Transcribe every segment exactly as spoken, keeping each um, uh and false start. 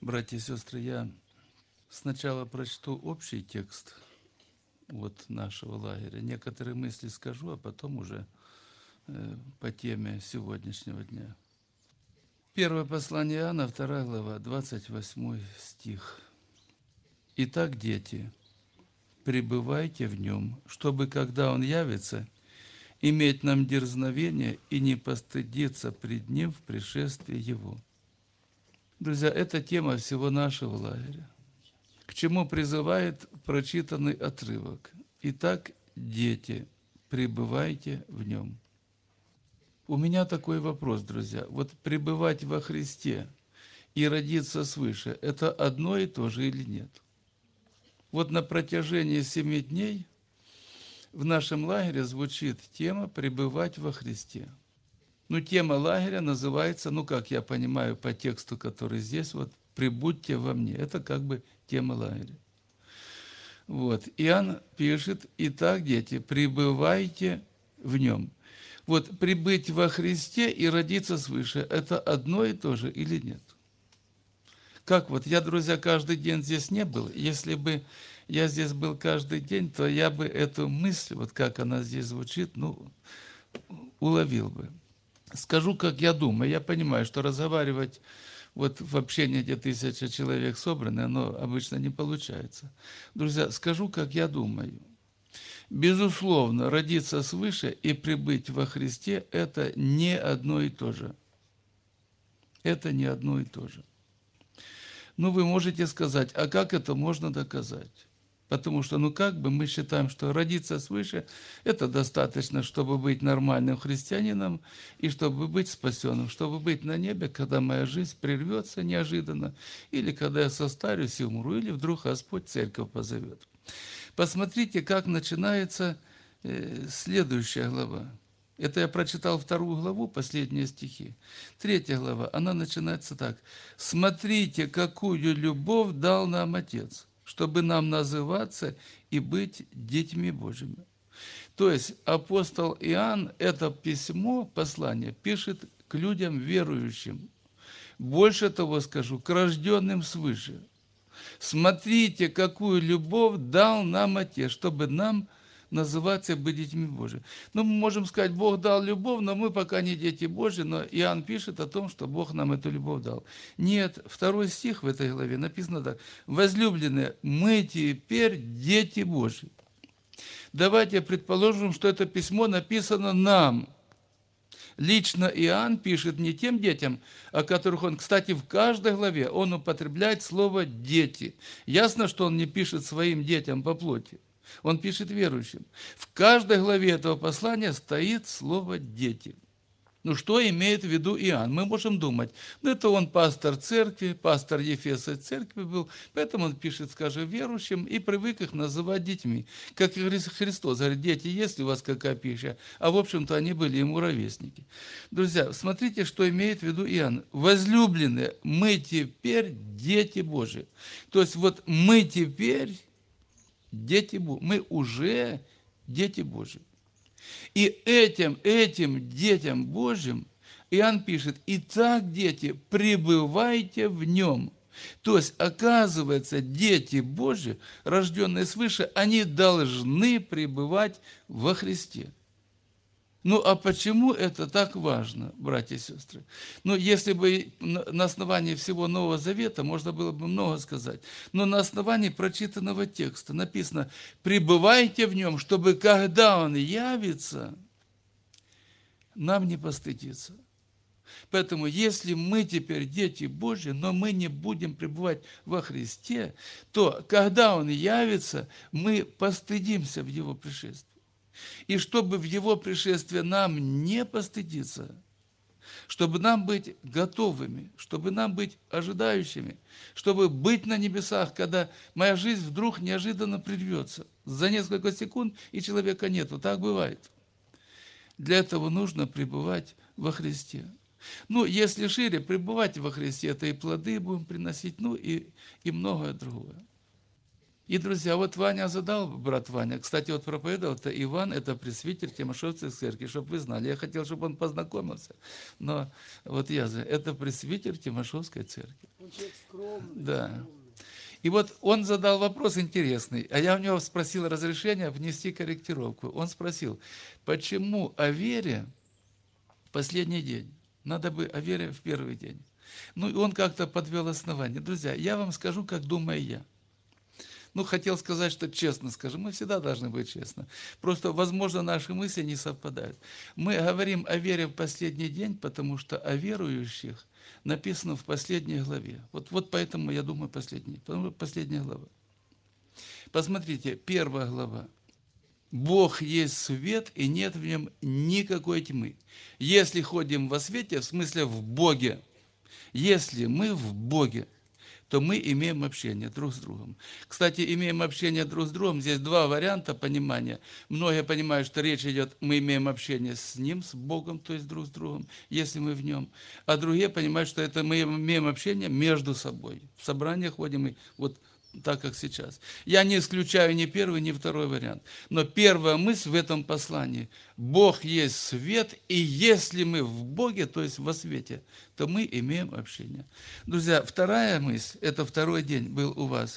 Братья и сестры, я сначала прочту общий текст вот нашего лагеря. Некоторые мысли скажу, а потом уже э, по теме сегодняшнего дня. Первое послание Иоанна, вторая глава, двадцать восьмой стих. «Итак, дети, пребывайте в нем, чтобы, когда он явится, иметь нам дерзновение и не постыдиться пред ним в пришествии его». Друзья, это тема всего нашего лагеря. К чему призывает прочитанный отрывок. «Итак, дети, пребывайте в нем». У меня такой вопрос, друзья. Вот пребывать во Христе и родиться свыше – это одно и то же или нет? Вот на протяжении семи дней в нашем лагере звучит тема «пребывать во Христе». Ну, тема лагеря называется, ну, как я понимаю по тексту, который здесь, вот «пребудьте во мне». Это как бы тема лагеря. Вот. Иоанн пишет: «Итак, дети, пребывайте в нем». Вот прибыть во Христе и родиться свыше – это одно и то же или нет? Как вот, я, друзья, каждый день здесь не был. Если бы я здесь был каждый день, то я бы эту мысль, вот как она здесь звучит, ну, уловил бы. Скажу, как я думаю. Я понимаю, что разговаривать вот в общении, где тысяча человек собраны, оно обычно не получается. Друзья, скажу, как я думаю. Безусловно, родиться свыше и пребыть во Христе – это не одно и то же. Это не одно и то же. Ну, вы можете сказать, а как это можно доказать? Потому что, ну, как бы мы считаем, что родиться свыше – это достаточно, чтобы быть нормальным христианином и чтобы быть спасенным, чтобы быть на небе, когда моя жизнь прервется неожиданно, или когда я состарюсь и умру, или вдруг Господь церковь позовет. Посмотрите, как начинается э, следующая глава. Это я прочитал вторую главу, последние стихи. Третья глава, она начинается так. «Смотрите, какую любовь дал нам Отец, чтобы нам называться и быть детьми Божьими». То есть апостол Иоанн это письмо, послание, пишет к людям верующим. Больше того скажу, к рожденным свыше. Смотрите, какую любовь дал нам Отец, чтобы нам называться и быть детьми Божьими. Ну, мы можем сказать, Бог дал любовь, но мы пока не дети Божьи, но Иоанн пишет о том, что Бог нам эту любовь дал. Нет, второй стих в этой главе написано так. «Возлюбленные, мы теперь дети Божьи». Давайте предположим, что это письмо написано нам. Лично Иоанн пишет не тем детям, о которых он, кстати, в каждой главе он употребляет слово «дети». Ясно, что он не пишет своим детям по плоти. Он пишет верующим. В каждой главе этого послания стоит слово «дети». Ну, что имеет в виду Иоанн? Мы можем думать, ну, это он пастор церкви, пастор Ефесской церкви был, поэтому он пишет, скажем, верующим и привык их называть детьми. Как и Христос говорит, дети, есть ли у вас какая пища? А в общем-то они были ему ровесники. Друзья, смотрите, что имеет в виду Иоанн. Возлюбленные, мы теперь дети Божьи. То есть вот мы теперь дети Божьи, мы уже дети Божьи. И этим, этим детям Божьим Иоанн пишет: «Итак, дети, пребывайте в нем». То есть, оказывается, дети Божьи, рожденные свыше, они должны пребывать во Христе. Ну, а почему это так важно, братья и сестры? Ну, если бы на основании всего Нового Завета можно было бы много сказать, но на основании прочитанного текста написано: «Пребывайте в нем, чтобы, когда он явится, нам не постыдиться». Поэтому, если мы теперь дети Божьи, но мы не будем пребывать во Христе, то, когда он явится, мы постыдимся в его пришествии. И чтобы в его пришествии нам не постыдиться, чтобы нам быть готовыми, чтобы нам быть ожидающими, чтобы быть на небесах, когда моя жизнь вдруг неожиданно прервется. За несколько секунд и человека нету. Так бывает. Для этого нужно пребывать во Христе. Ну, если шире, пребывать во Христе, это и плоды будем приносить, ну и, и многое другое. И, друзья, вот Ваня задал, брат Ваня, кстати, вот проповедовал, это Иван, это пресвитер Тимошевской церкви, чтобы вы знали. Я хотел, чтобы он познакомился, но вот я, это пресвитер Тимошевской церкви. Он человек скромный. Да. скромный. И вот он задал вопрос интересный, а я у него спросил разрешения внести корректировку. Он спросил, почему о вере в последний день? Надо бы о вере в первый день. Ну, и он как-то подвел основание. Друзья, я вам скажу, как думаю я. Ну, хотел сказать, что честно скажем, мы всегда должны быть честны. Просто, возможно, наши мысли не совпадают. Мы говорим о вере в последний день, потому что о верующих написано в последней главе. Вот, вот поэтому я думаю последний, потому что последняя глава. Посмотрите, первая глава. Бог есть свет, и нет в нем никакой тьмы. Если ходим во свете, в смысле в Боге, если мы в Боге, то мы имеем общение друг с другом. Кстати, имеем общение друг с другом. Здесь два варианта понимания. Многие понимают, что речь идет, мы имеем общение с Ним, с Богом, то есть друг с другом, если мы в Нем. А другие понимают, что это мы имеем общение между собой. В собраниях ходим и вот так, как сейчас. Я не исключаю ни первый, ни второй вариант. Но первая мысль в этом послании. Бог есть свет, и если мы в Боге, то есть во свете, то мы имеем общение. Друзья, вторая мысль, это второй день был у вас.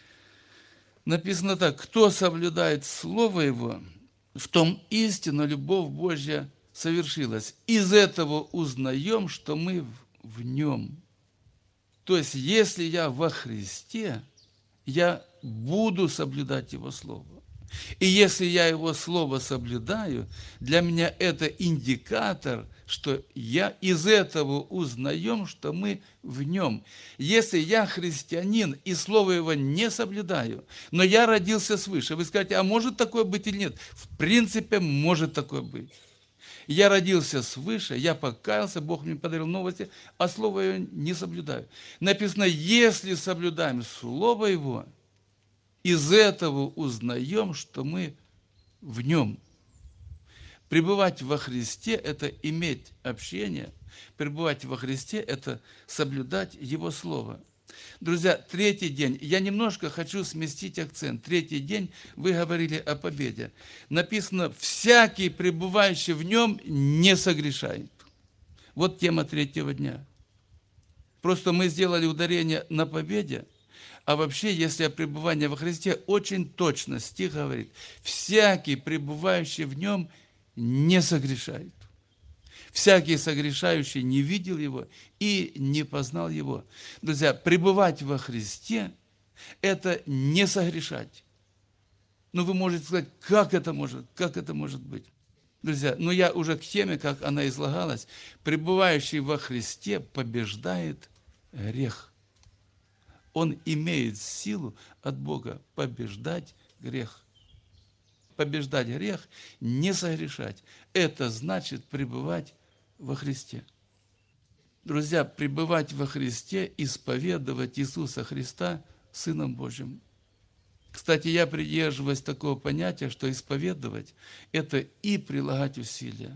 Написано так, кто соблюдает Слово Его, в том истинно любовь Божья совершилась. Из этого узнаем, что мы в Нем. То есть, если я во Христе, я буду соблюдать Его Слово. И если я Его Слово соблюдаю, для меня это индикатор, что я из этого узнаем, что мы в Нем. Если я христианин и Слово Его не соблюдаю, но я родился свыше, вы скажете, а может такое быть или нет? В принципе, может такое быть. Я родился свыше, я покаялся, Бог мне подарил новости, а Слово Его не соблюдаю. Написано, если соблюдаем Слово Его, из этого узнаем, что мы в Нем. Пребывать во Христе – это иметь общение, пребывать во Христе – это соблюдать Его Слово. Друзья, третий день. Я немножко хочу сместить акцент. Третий день вы говорили о победе. Написано, всякий, пребывающий в Нем, не согрешает. Вот тема третьего дня. Просто мы сделали ударение на победе, а вообще, если о пребывании во Христе, очень точно стих говорит, всякий, пребывающий в Нем, не согрешает. Всякий согрешающий не видел Его и не познал Его. Друзья, пребывать во Христе – это не согрешать. Ну, вы можете сказать, как это может, как это может быть? Друзья, ну я уже к теме, как она излагалась, пребывающий во Христе побеждает грех. Он имеет силу от Бога побеждать грех. Побеждать грех, не согрешать – это значит пребывать во Христе. Друзья, пребывать во Христе, исповедовать Иисуса Христа Сыном Божьим. Кстати, я придерживаюсь такого понятия, что исповедовать – это и прилагать усилия,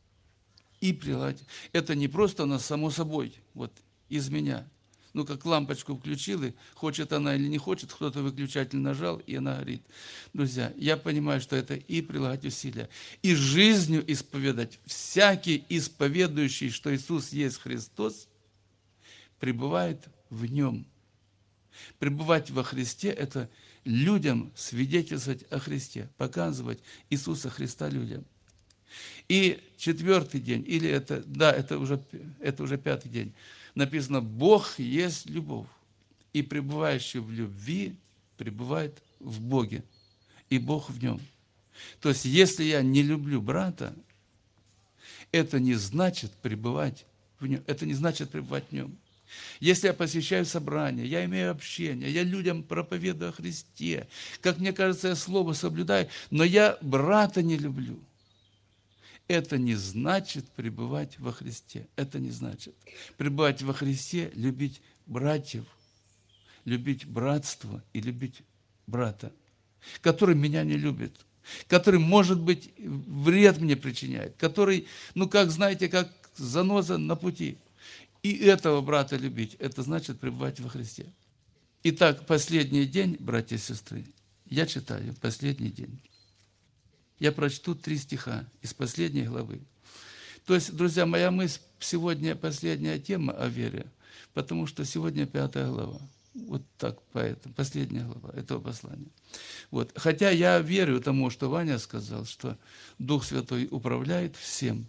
и прилагать. Это не просто оно само собой, вот из меня. Ну, как лампочку включил, и хочет она или не хочет, кто-то выключатель нажал, и она горит. Друзья, я понимаю, что это и прилагать усилия, и жизнью исповедать. Всякий исповедующий, что Иисус есть Христос, пребывает в Нем. Пребывать во Христе – это людям свидетельствовать о Христе, показывать Иисуса Христа людям. И четвертый день, или это, да, это уже, это уже пятый день, написано, Бог есть любовь, и пребывающий в любви пребывает в Боге, и Бог в нем. То есть, если я не люблю брата, это не значит пребывать в нем, это не значит пребывать в нем. Если я посещаю собрания, я имею общение, я людям проповедую о Христе, как мне кажется, я слово соблюдаю, но я брата не люблю. Это не значит пребывать во Христе. Это не значит. Пребывать во Христе, любить братьев, любить братство и любить брата, который меня не любит, который, может быть, вред мне причиняет, который, ну, как, знаете, как заноза на пути. И этого брата любить, это значит пребывать во Христе. Итак, последний день, братья и сестры, я читаю последний день. Я прочту три стиха из последней главы. То есть, друзья, моя мысль сегодня последняя тема о вере, потому что сегодня пятая глава. Вот так, поэтому, последняя глава этого послания. Вот. Хотя я верю тому, что Ваня сказал, что Дух Святой управляет всем.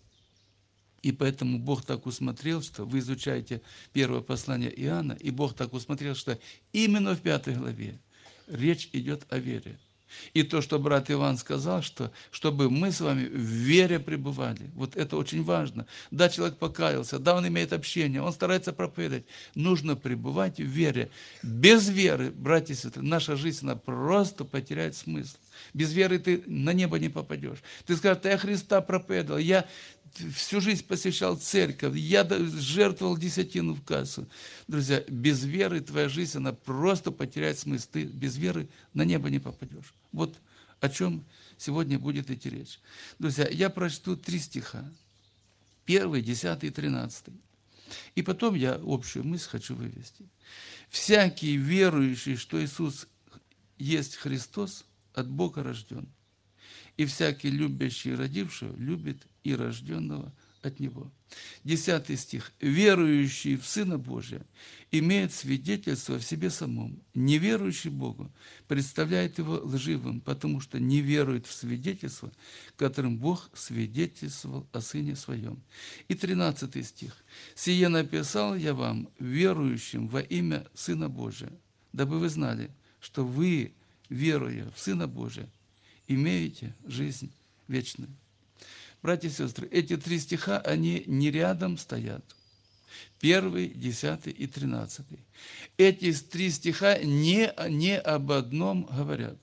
И поэтому Бог так усмотрел, что вы изучаете первое послание Иоанна, и Бог так усмотрел, что именно в пятой главе речь идет о вере. И то, что брат Иван сказал, что чтобы мы с вами в вере пребывали, вот это очень важно. Да, человек покаялся, да, он имеет общение, он старается проповедовать. Нужно пребывать в вере. Без веры, братья и сестры, наша жизнь, она просто потеряет смысл. Без веры ты на небо не попадешь. Ты скажешь, я Христа проповедовал, я всю жизнь посещал церковь, я жертвовал десятину в кассу. Друзья, без веры твоя жизнь, она просто потеряет смысл. Ты без веры на небо не попадешь. Вот о чем сегодня будет идти речь. Друзья, я прочту три стиха. Первый, десятый и тринадцатый. И потом я общую мысль хочу вывести. «Всякий верующий, что Иисус есть Христос, от Бога рожден. И всякий любящий родившего любит и рожденного от Него». Десятый стих. «Верующий в Сына Божия имеет свидетельство в себе самом. Неверующий Богу представляет его лживым, потому что не верует в свидетельство, которым Бог свидетельствовал о Сыне Своем». И тринадцатый стих. «Сие написал я вам, верующим во имя Сына Божия, дабы вы знали, что вы, веруя в Сына Божия, имеете жизнь вечную». Братья и сестры, эти три стиха, они не рядом стоят. Первый, десятый и тринадцатый. Эти три стиха не, не об одном говорят.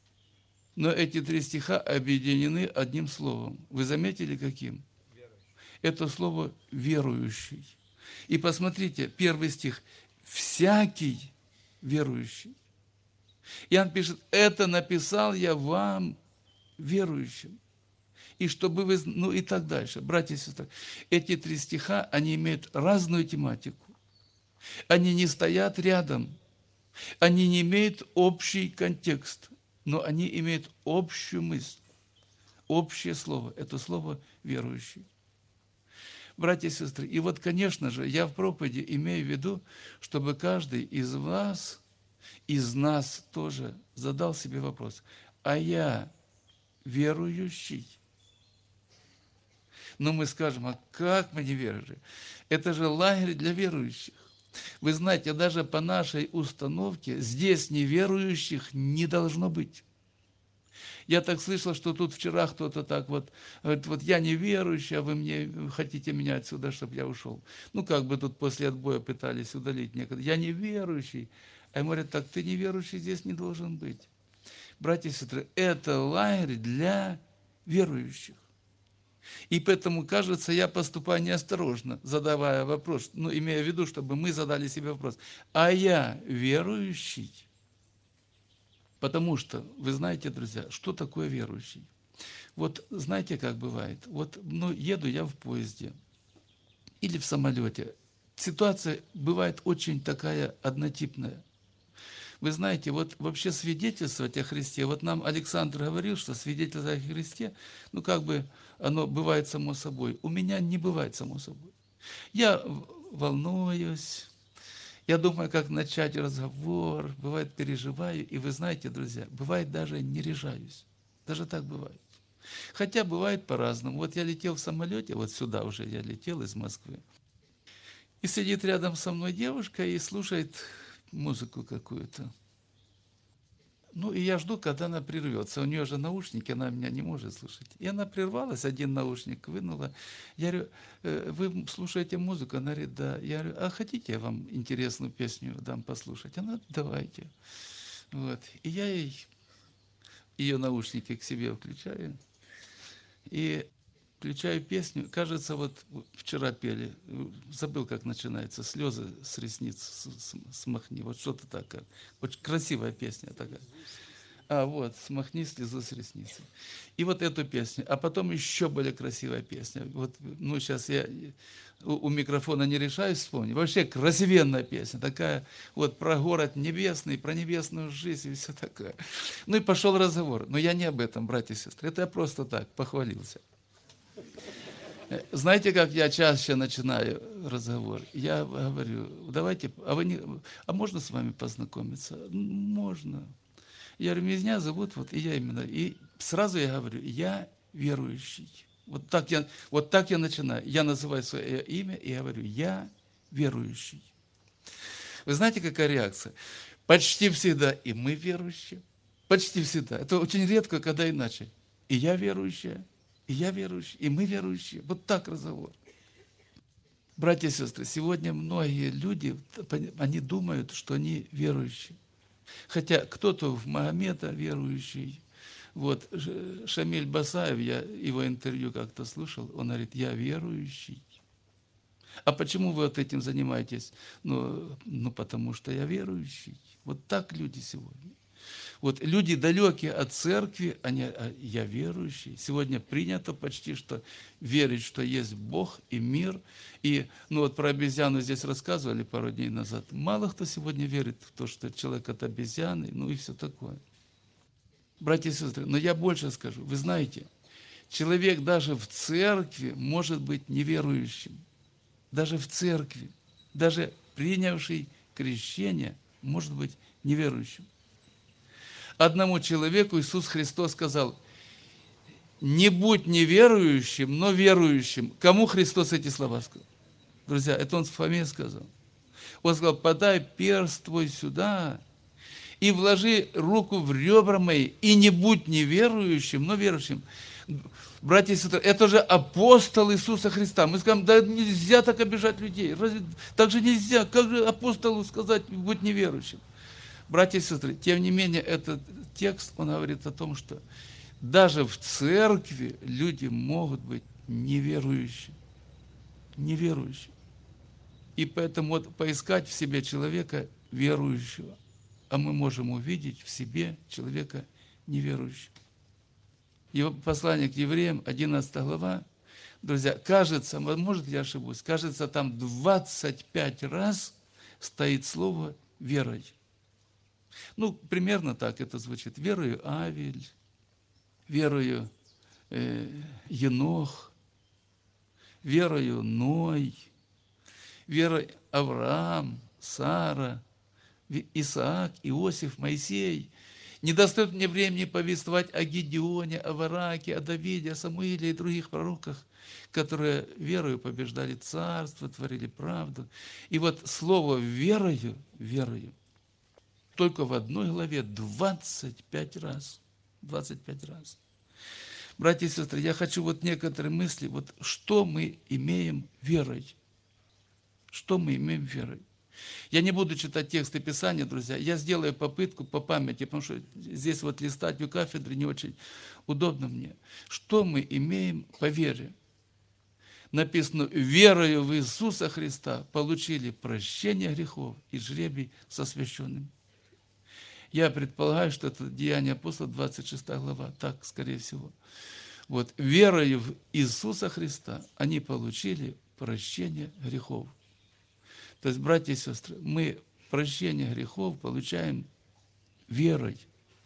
Но эти три стиха объединены одним словом. Вы заметили, каким? Это слово «верующий». И посмотрите, первый стих. «Всякий верующий». Иоанн пишет, это написал я вам, верующим. И чтобы вы, ну и так дальше. Братья и сестры, эти три стиха, они имеют разную тематику. Они не стоят рядом. Они не имеют общий контекст, но они имеют общую мысль. Общее слово. Это слово «верующий». Братья и сестры, и вот, конечно же, я в проповеди имею в виду, чтобы каждый из вас, из нас тоже задал себе вопрос, а я верующий? Но мы скажем, а как мы не верили? Это же лагерь для верующих. Вы знаете, даже по нашей установке здесь неверующих не должно быть. Я так слышал, что тут вчера кто-то так вот, говорит, вот я неверующий, а вы мне хотите меня отсюда, чтобы я ушел. Ну, как бы тут после отбоя пытались удалить некоторые. Я неверующий. А ему говорят, так ты неверующий здесь не должен быть. Братья и сестры, это лагерь для верующих. И поэтому, кажется, я поступаю неосторожно, задавая вопрос, ну, имея в виду, чтобы мы задали себе вопрос, а я верующий? Потому что, вы знаете, друзья, что такое верующий? Вот знаете, как бывает? Вот, ну, еду я в поезде или в самолете. Ситуация бывает очень такая однотипная. Вы знаете, вот вообще свидетельствовать о Христе, вот нам Александр говорил, что свидетельствовать о Христе, ну как бы оно бывает само собой. У меня не бывает само собой. Я волнуюсь, я думаю, как начать разговор, бывает переживаю, и вы знаете, друзья, бывает даже не решаюсь. Даже так бывает. Хотя бывает по-разному. Вот я летел в самолете, вот сюда уже я летел из Москвы, и сидит рядом со мной девушка и слушает музыку какую-то. Ну, и я жду, когда она прервется. У нее же наушники, она меня не может слушать. И она прервалась, один наушник вынула. Я говорю, вы слушаете музыку? Она говорит, да. Я говорю, а хотите, я вам интересную песню дам послушать? Она, давайте. Вот. И я ей ее наушники к себе включаю. И включаю песню. Кажется, вот вчера пели, забыл, как начинается, «Слезы с ресниц смахни». Вот что-то такое. Очень красивая песня такая. А, вот, «Смахни слезу с ресницы». И вот эту песню. А потом еще более красивая песня. Вот, ну, сейчас я у, у микрофона не решаюсь вспомнить. Вообще красивенная песня. Такая вот про город небесный, про небесную жизнь и все такое. Ну и пошел разговор. Но я не об этом, братья и сестры. Это я просто так похвалился. Знаете, как я чаще начинаю разговор? Я говорю, давайте, а, вы не, а можно с вами познакомиться? Можно. Я говорю, меня зовут, вот и я именно. И сразу я говорю, я верующий. Вот так я, вот так я начинаю. Я называю свое имя и говорю, я верующий. Вы знаете, какая реакция? Почти всегда и мы верующие. Почти всегда. Это очень редко, когда иначе. И я верующая, и я верующий, и мы верующие. Вот так разговор. Братья и сестры, сегодня многие люди, они думают, что они верующие. Хотя кто-то в Магомета верующий. Вот Шамиль Басаев, я его интервью как-то слушал, он говорит, я верующий. А почему вы вот этим занимаетесь? Ну, ну, потому что я верующий. Вот так люди сегодня. Вот люди далекие от церкви, они, а я верующий. Сегодня принято почти что верить, что есть Бог и мир. И ну вот про обезьяну здесь рассказывали пару дней назад. Мало кто сегодня верит в то, что человек от обезьяны, ну и все такое. Братья и сестры, но я больше скажу. Вы знаете, человек даже в церкви может быть неверующим. Даже в церкви, даже принявший крещение может быть неверующим. Одному человеку Иисус Христос сказал, не будь неверующим, но верующим. Кому Христос эти слова сказал? Друзья, это он Фоме сказал. Он сказал, подай перст твой сюда и вложи руку в ребра мои, и не будь неверующим, но верующим. Братья и сестры, это же апостол Иисуса Христа. Мы скажем, да нельзя так обижать людей. Разве так же нельзя? Как же апостолу сказать, будь неверующим? Братья и сестры, тем не менее, этот текст, он говорит о том, что даже в церкви люди могут быть неверующими. Неверующими. И поэтому вот поискать в себе человека верующего, а мы можем увидеть в себе человека неверующего. Его послание к евреям, одиннадцатая глава, друзья, кажется, может я ошибусь, кажется, там двадцать пять раз стоит слово «верой». Ну, примерно так это звучит. Верою Авель, верою э, Енох, верою Ной, верой Авраам, Сара, Исаак, Иосиф, Моисей. Не достает мне времени повествовать о Гедеоне, о Вараке, о Давиде, о Самуиле и других пророках, которые верою побеждали царство, творили правду. И вот слово «верою», «верою» только в одной главе двадцать пять раз. двадцать пять раз. Братья и сестры, я хочу вот некоторые мысли, вот что мы имеем верой. Что мы имеем верой. Я не буду читать тексты Писания, друзья. Я сделаю попытку по памяти, потому что здесь вот листать у кафедры не очень удобно мне. Что мы имеем по вере? Написано, верою в Иисуса Христа получили прощение грехов и жребий с освященным. Я предполагаю, что это Деяния апостолов, двадцать шестая глава, так, скорее всего. Вот, верою в Иисуса Христа они получили прощение грехов. То есть, братья и сестры, мы прощение грехов получаем верой.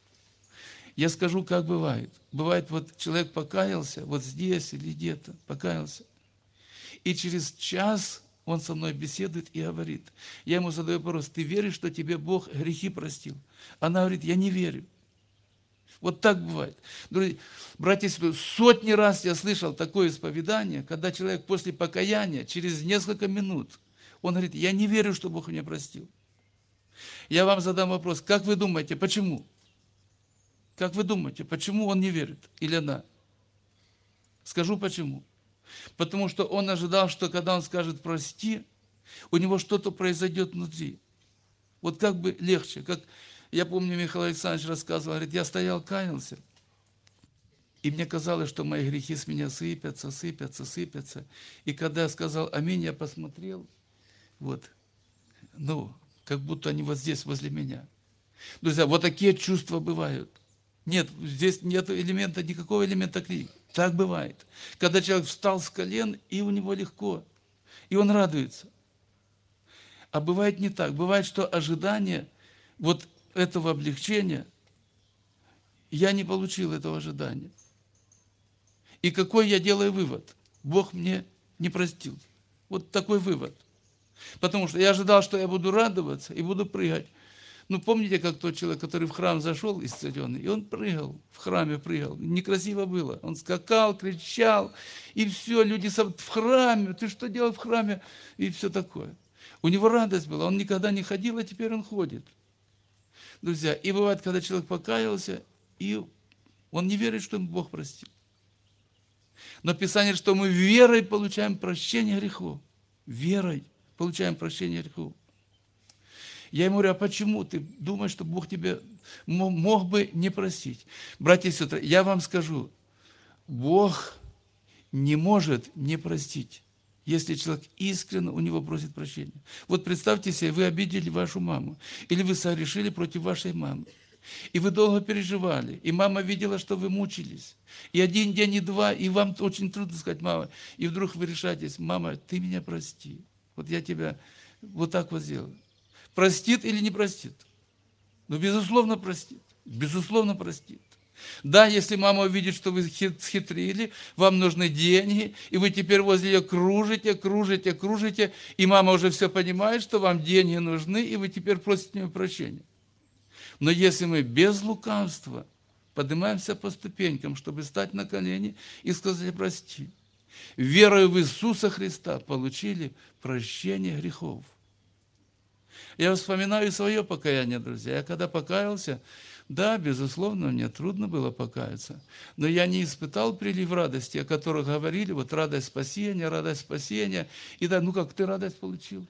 Я скажу, как бывает. Бывает, вот человек покаялся, вот здесь или где-то покаялся, и через час он со мной беседует и говорит. Я ему задаю вопрос, ты веришь, что тебе Бог грехи простил? Она говорит, я не верю. Вот так бывает. Друзья, братья и сестры, сотни раз я слышал такое исповедание, когда человек после покаяния, через несколько минут, он говорит, я не верю, что Бог меня простил. Я вам задам вопрос, как вы думаете, почему? Как вы думаете, почему он не верит? Или она? Скажу почему. Потому что он ожидал, что когда он скажет «прости», у него что-то произойдет внутри. Вот как бы легче. Как я помню, Михаил Александрович рассказывал, говорит, я стоял, каялся, и мне казалось, что мои грехи с меня сыпятся, сыпятся, сыпятся. И когда я сказал «Аминь», я посмотрел, вот, ну, как будто они вот здесь, возле меня. Друзья, вот такие чувства бывают. Нет, здесь нет элемента, никакого элемента критики. Так бывает. Когда человек встал с колен, и у него легко, и он радуется. А бывает не так. Бывает, что ожидание вот этого облегчения, я не получил этого ожидания. И какой я делаю вывод? Бог мне не простил. Вот такой вывод. Потому что я ожидал, что я буду радоваться и буду прыгать. Ну, помните, как тот человек, который в храм зашел исцеленный, и он прыгал, в храме прыгал. Некрасиво было. Он скакал, кричал, и все, люди в храме, ты что делал в храме? И все такое. У него радость была, он никогда не ходил, а теперь он ходит. Друзья, и бывает, когда человек покаялся, и он не верит, что ему Бог простил. Но Писание, что мы верой получаем прощение грехов. Верой получаем прощение грехов. Я ему говорю, а почему ты думаешь, что Бог тебе мог бы не простить? Братья и сестры, я вам скажу, Бог не может не простить, если человек искренне у него просит прощения. Вот представьте себе, вы обидели вашу маму, или вы согрешили против вашей мамы, и вы долго переживали, и мама видела, что вы мучились, и один день, и два, и вам очень трудно сказать, мама, и вдруг вы решаетесь, мама, ты меня прости, вот я тебя вот так вот сделаю. Простит или не простит? Ну, безусловно, простит. Безусловно, простит. Да, если мама увидит, что вы схитрили, вам нужны деньги, и вы теперь возле ее кружите, кружите, кружите, и мама уже все понимает, что вам деньги нужны, и вы теперь просите у нее прощения. Но если мы без лукавства поднимаемся по ступенькам, чтобы стать на колени и сказать прости, верою в Иисуса Христа получили прощение грехов. Я вспоминаю свое покаяние, друзья. Я когда покаялся, да, безусловно, мне трудно было покаяться, но я не испытал прилив радости, о которых говорили, вот радость спасения, радость спасения. И да, ну как, ты радость получил?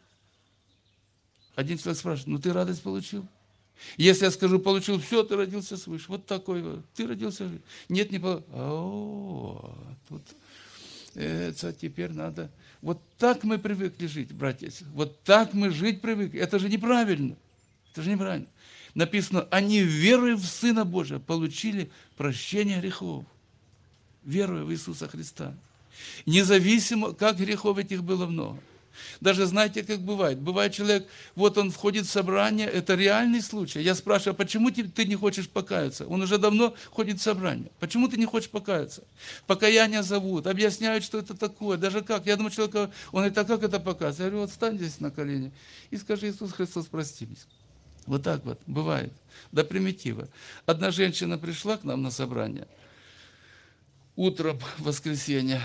Один человек спрашивает, ну ты радость получил? Если я скажу, получил все, ты родился свыше. Вот такой вот. Ты родился. Нет, не получил. О, тут это теперь надо. Вот так мы привыкли жить, братья. Вот так мы жить привыкли. Это же неправильно. Это же неправильно. Написано, они верой в Сына Божия получили прощение грехов. Веруя в Иисуса Христа. Независимо, как грехов этих было много. Даже знаете, как бывает. Бывает человек, вот он входит в собрание, это реальный случай. Я спрашиваю, а почему ты не хочешь покаяться? Он уже давно ходит в собрание. Почему ты не хочешь покаяться? Покаяние зовут, объясняют, что это такое. Даже как? Я думаю, человек, он говорит, а как это показывает? Я говорю, вот стань здесь на колени и скажи, Иисус Христос, прости меня. Вот так вот бывает. До примитива. Одна женщина пришла к нам на собрание утром в воскресенье.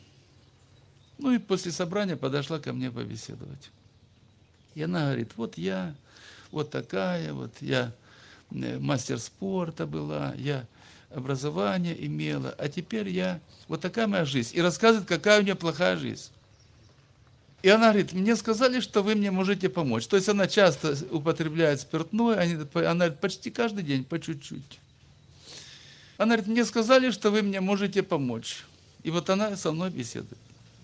Ну и после собрания подошла ко мне побеседовать. И она говорит, вот я, вот такая, вот я мастер спорта была, я образование имела, а теперь я, вот такая моя жизнь. И рассказывает, какая у нее плохая жизнь. И она говорит, мне сказали, что вы мне можете помочь. То есть она часто употребляет спиртное, она говорит, почти каждый день, по чуть-чуть. Она говорит, мне сказали, что вы мне можете помочь. И вот она со мной беседует.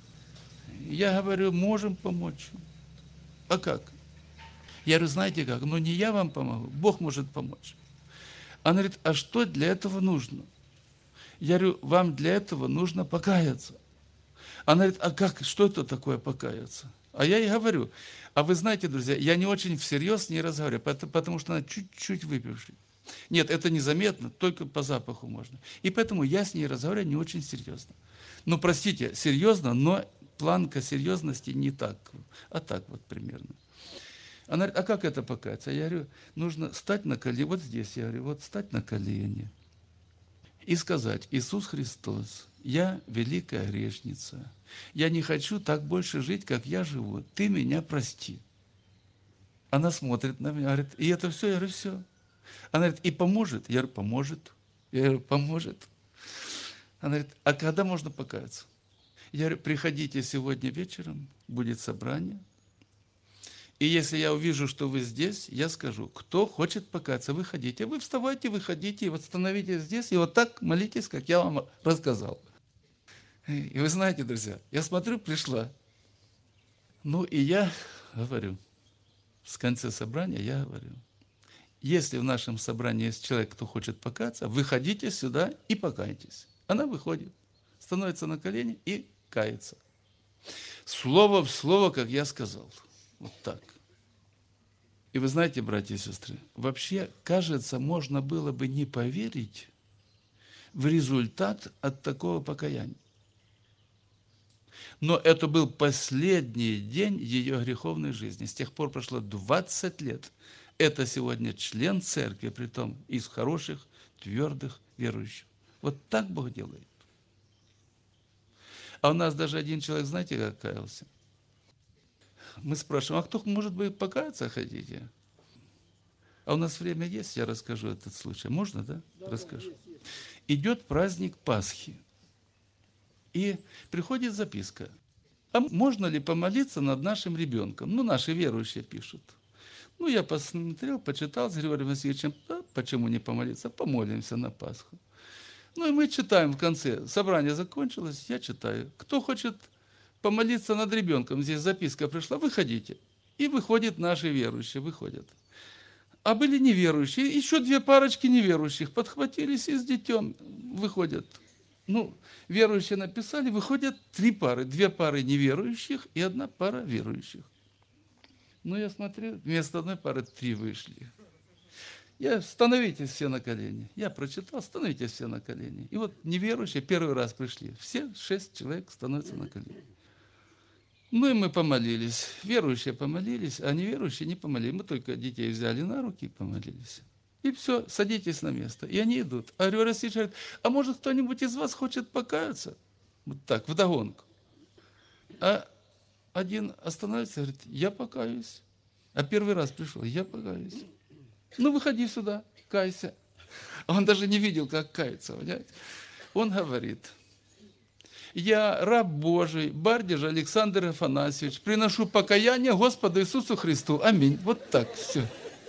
Я говорю, можем помочь. А как? Я говорю, знаете как? Ну не я вам помогу, Бог может помочь. Она говорит, а что для этого нужно? Я говорю, вам для этого нужно покаяться. Она говорит, а как, что это такое покаяться? А я ей говорю, а вы знаете, друзья, я не очень всерьез с ней разговариваю, потому что она чуть-чуть выпившая. Нет, это незаметно, только по запаху можно. И поэтому я с ней разговариваю не очень серьезно. Ну, простите, серьезно, но планка серьезности не так, а так вот примерно. Она говорит, а как это покаяться? Я говорю, нужно стать на колени, вот здесь, я говорю, вот стать на колени и сказать, Иисус Христос, я великая грешница, я не хочу так больше жить, как я живу, ты меня прости. Она смотрит на меня, говорит, и это все? Я говорю, все. Она говорит, и поможет? Я говорю, поможет. Я говорю, поможет. Она говорит, а когда можно покаяться? Я говорю, приходите сегодня вечером, будет собрание. И если я увижу, что вы здесь, я скажу, кто хочет покаяться, выходите. Вы вставайте, выходите, и вот становитесь здесь, и вот так молитесь, как я вам рассказал. И вы знаете, друзья, я смотрю, пришла. Ну и я говорю, в конце собрания я говорю, если в нашем собрании есть человек, кто хочет покаяться, выходите сюда и покайтесь. Она выходит, становится на колени и кается. Слово в слово, как я сказал. Вот так. И вы знаете, братья и сестры, вообще, кажется, можно было бы не поверить в результат от такого покаяния. Но это был последний день ее греховной жизни. С тех пор прошло двадцать лет. Это сегодня член церкви, притом из хороших, твердых верующих. Вот так Бог делает. А у нас даже один человек, знаете, как каялся? Мы спрашиваем, а кто, может быть, покаяться хотите? А у нас время есть, я расскажу этот случай. Можно, да? да Расскажу. Есть, есть. Идет праздник Пасхи. И приходит записка. А можно ли помолиться над нашим ребенком? Ну, наши верующие пишут. Ну, я посмотрел, почитал с Григорием Васильевичем. Да, почему не помолиться? Помолимся на Пасху. Ну, и мы читаем в конце. Собрание закончилось, я читаю. Кто хочет помолиться над ребенком? Здесь записка пришла. Выходите. И выходят наши верующие, выходят. А были неверующие. Еще две парочки неверующих подхватились и с детем выходят. Ну, верующие написали, выходят три пары. Две пары неверующих и одна пара верующих. Ну, я смотрю, вместо одной пары три вышли. Я, становитесь все на колени. Я прочитал, становитесь все на колени. И вот неверующие первый раз пришли. Все шесть человек становятся на колени. Ну, и мы помолились. Верующие помолились, а неверующие не помолились. Мы только детей взяли на руки и помолились. И все, садитесь на место. И они идут. А Григорий Васильевич говорит, а может кто-нибудь из вас хочет покаяться? Вот так, вдогонку. А один остановится и говорит, я покаюсь. А первый раз пришел, я покаюсь. Ну, выходи сюда, кайся. А он даже не видел, как каяться, понимаете? Он говорит, я, раб Божий, Бардиш Александр Афанасьевич, приношу покаяние Господу Иисусу Христу. Аминь. Вот так, все.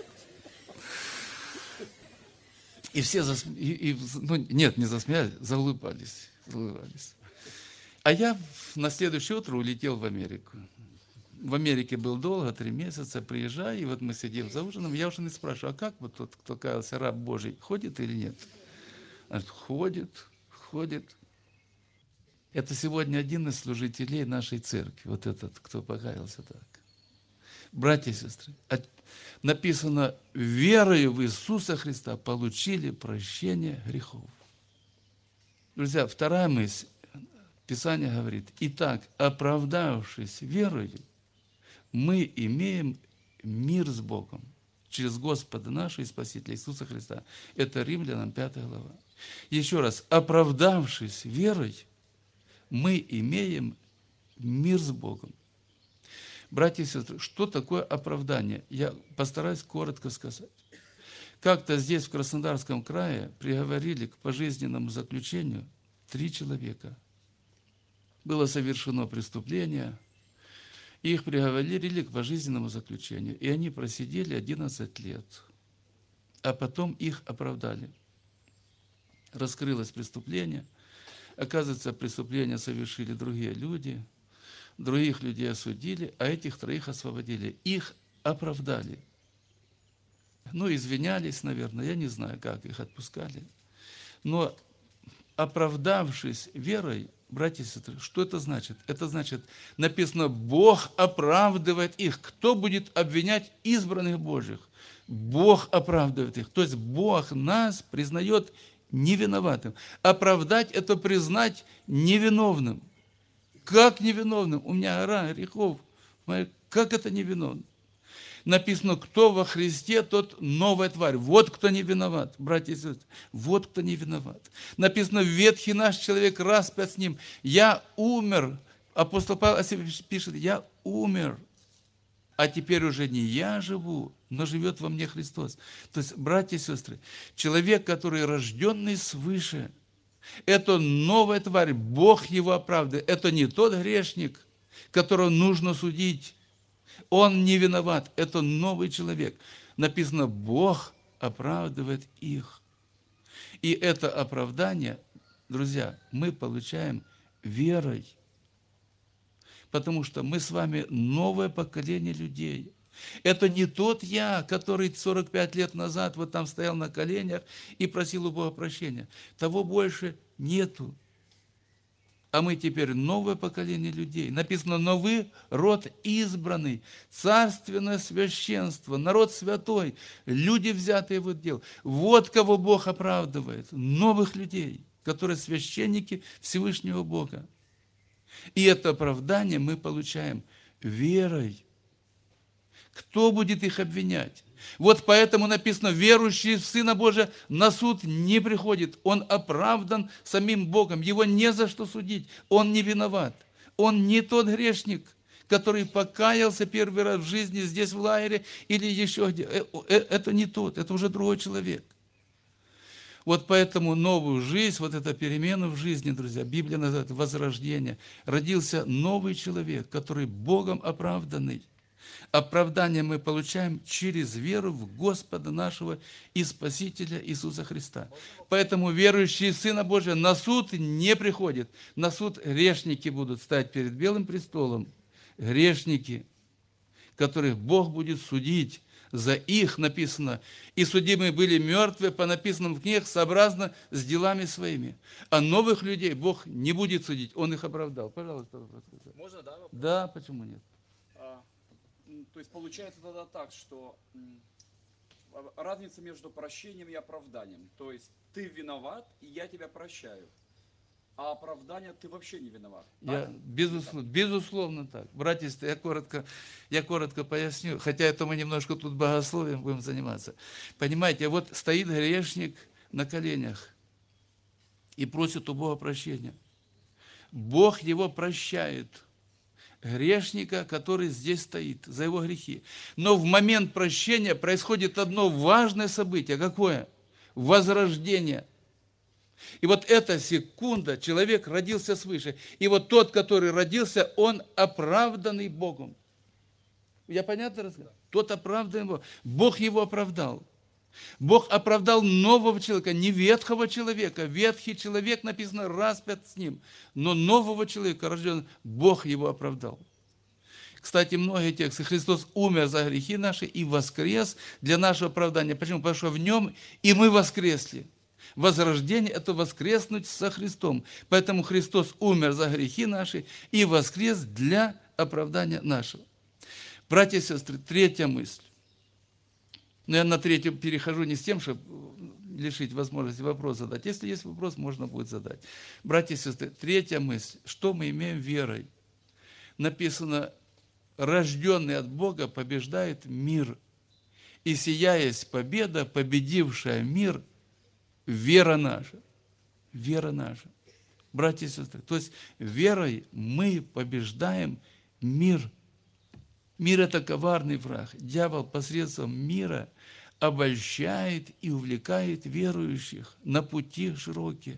И все засм... и, и, ну, нет, не засмеялись, заулыбались, заулыбались. А я на следующее утро улетел в Америку. В Америке был долго, три месяца, приезжаю, и вот мы сидим за ужином, я уже не спрашиваю, а как вот тот, кто каялся, раб Божий, ходит или нет? Он говорит, ходит, ходит. Это сегодня один из служителей нашей церкви, вот этот, кто покаялся так. Братья и сестры, написано, верою в Иисуса Христа получили прощение грехов. Друзья, вторая мысль, Писание говорит, итак, оправдавшись верою, мы имеем мир с Богом через Господа нашего и Спасителя Иисуса Христа. Это Римлянам пятая глава. Еще раз, оправдавшись верой, мы имеем мир с Богом. Братья и сестры, что такое оправдание? Я постараюсь коротко сказать. Как-то здесь, в Краснодарском крае, приговорили к пожизненному заключению три человека. Было совершено преступление, их приговорили к пожизненному заключению, и они просидели одиннадцать лет, а потом их оправдали. Раскрылось преступление, оказывается, преступление совершили другие люди, других людей осудили, а этих троих освободили. Их оправдали. Ну, извинялись, наверное, я не знаю, как их отпускали. Но оправдавшись верой, братья и сестры, что это значит? Это значит, написано, Бог оправдывает их. Кто будет обвинять избранных Божьих? Бог оправдывает их. То есть Бог нас признает невиноватым. Оправдать – это признать невиновным. Как невиновным? У меня гора грехов. Как это невиновно? Написано, кто во Христе, тот новая тварь. Вот кто не виноват, братья и сестры. Вот кто не виноват. Написано, ветхий наш человек распят с ним. Я умер. Апостол Павел о себе пишет, я умер. А теперь уже не я живу, но живет во мне Христос. То есть, братья и сестры, человек, который рожденный свыше, это новая тварь, Бог его оправдывает. Это не тот грешник, которого нужно судить. Он не виноват, это новый человек. Написано, Бог оправдывает их. И это оправдание, друзья, мы получаем верой. Потому что мы с вами новое поколение людей. Это не тот я, который сорок пять лет назад вот там стоял на коленях и просил у Бога прощения. Того больше нету. А мы теперь новое поколение людей. Написано, новый род избранный, царственное священство, народ святой, люди, взятые в отдел. Вот кого Бог оправдывает. Новых людей, которые священники Всевышнего Бога. И это оправдание мы получаем верой. Кто будет их обвинять? Вот поэтому написано, верующий в Сына Божия на суд не приходит. Он оправдан самим Богом. Его не за что судить. Он не виноват. Он не тот грешник, который покаялся первый раз в жизни здесь, в лагере, или еще где. Это не тот, это уже другой человек. Вот поэтому новую жизнь, вот эту перемену в жизни, друзья, Библия называет возрождение. Родился новый человек, который Богом оправданный. Оправдание мы получаем через веру в Господа нашего и Спасителя Иисуса Христа. Поэтому верующие в Сына Божия на суд не приходят. На суд грешники будут стоять перед белым престолом. Грешники, которых Бог будет судить. За их написано, и судимые были мертвые по написанным в книгах сообразно с делами своими. А новых людей Бог не будет судить, Он их оправдал. Пожалуйста, вопрос. Можно, да? Вопрос? Да, почему нет? А, то есть получается тогда так, что разница между прощением и оправданием. То есть ты виноват, и я тебя прощаю. А оправдание ты вообще не виноват. Я, безусловно, безусловно так. Братья, я коротко, я коротко поясню, хотя это мы немножко тут богословием будем заниматься. Понимаете, вот стоит грешник на коленях и просит у Бога прощения. Бог его прощает. Грешника, который здесь стоит, за его грехи. Но в момент прощения происходит одно важное событие. Какое? Возрождение. И вот эта секунда, человек родился свыше. И вот тот, который родился, он оправданный Богом. Я понятно рассказал? Тот оправданный Богом. Бог его оправдал. Бог оправдал нового человека, не ветхого человека. Ветхий человек, написано, распят с ним. Но нового человека, рожденного, Бог его оправдал. Кстати, многие тексты. Христос умер за грехи наши и воскрес для нашего оправдания. Почему? Потому что в нем и мы воскресли. Возрождение – это воскреснуть со Христом. Поэтому Христос умер за грехи наши и воскрес для оправдания нашего. Братья и сестры, третья мысль. Но я на третью перехожу не с тем, чтобы лишить возможности вопрос задать. Если есть вопрос, можно будет задать. Братья и сестры, третья мысль. Что мы имеем верой? Написано, рожденный от Бога побеждает мир. И сия есть победа, победившая мир, вера наша. Вера наша. Братья и сестры, то есть верой мы побеждаем мир. Мир – это коварный враг. Дьявол посредством мира обольщает и увлекает верующих на пути широкие.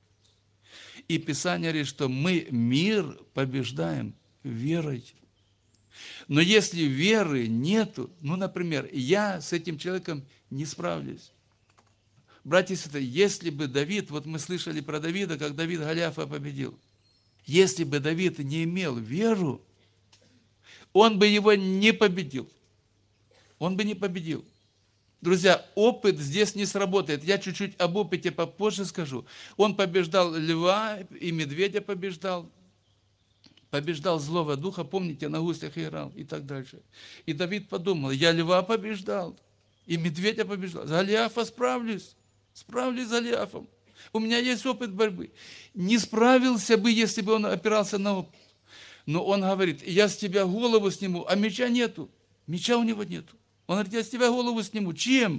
И Писание говорит, что мы мир побеждаем верой. Но если веры нету, ну, например, я с этим человеком не справлюсь. Братья и сестры, если бы Давид, вот мы слышали про Давида, как Давид Голиафа победил, если бы Давид не имел веру, он бы его не победил. Он бы не победил. Друзья, опыт здесь не сработает. Я чуть-чуть об опыте попозже скажу. Он побеждал льва и медведя побеждал. Побеждал злого духа, помните, на гуслях играл и так дальше. И Давид подумал, я льва побеждал, и медведя побеждал. За Голиафа справлюсь, справлюсь с Голиафом. У меня есть опыт борьбы. Не справился бы, если бы он опирался на опыт. Но он говорит, я с тебя голову сниму, а меча нету. Меча у него нету. Он говорит, я с тебя голову сниму. Чем?